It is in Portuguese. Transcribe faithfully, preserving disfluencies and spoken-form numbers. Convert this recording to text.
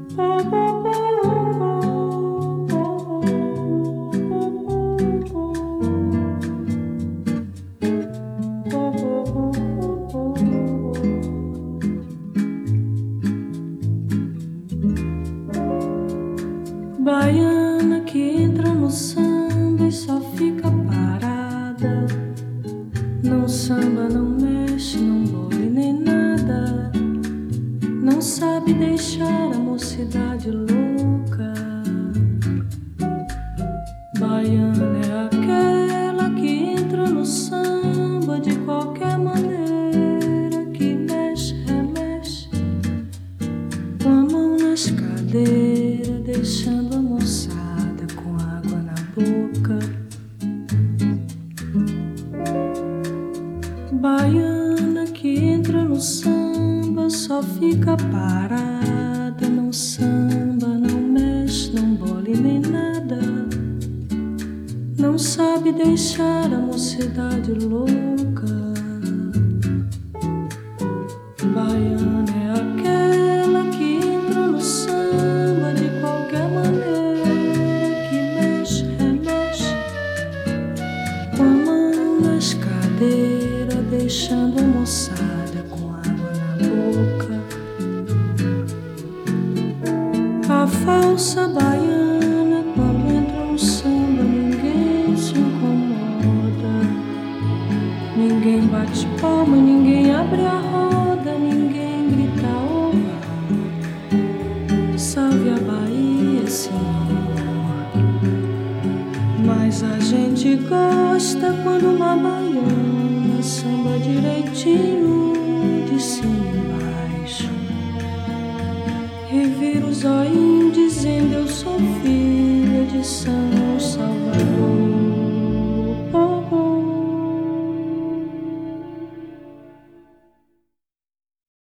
Baiana que entra no samba e só fica parada. Não samba, não mexe, não bole nem nada. Não sabe deixar a mocidade louca. Baiana é aquela que entra no samba de qualquer maneira, que mexe, remexe com a mão nas cadeiras, deixando a moçada com água na boca. Baiana que entra no samba só fica parada. Não samba, não mexe, não bole nem nada. Não sabe deixar a mocidade louca. Baiana é aquela que entra no samba de qualquer maneira, que mexe, remexe com a mão nas cadeiras, deixando a moçada com água na boca. A falsa baiana, quando entra no samba, ninguém se incomoda. Ninguém bate palma, ninguém abre a roda, ninguém grita oba. Salve a Bahia, Senhor. Mas a gente gosta quando uma baiana samba direitinho, de cima e embaixo, e vira o zoinho dizendo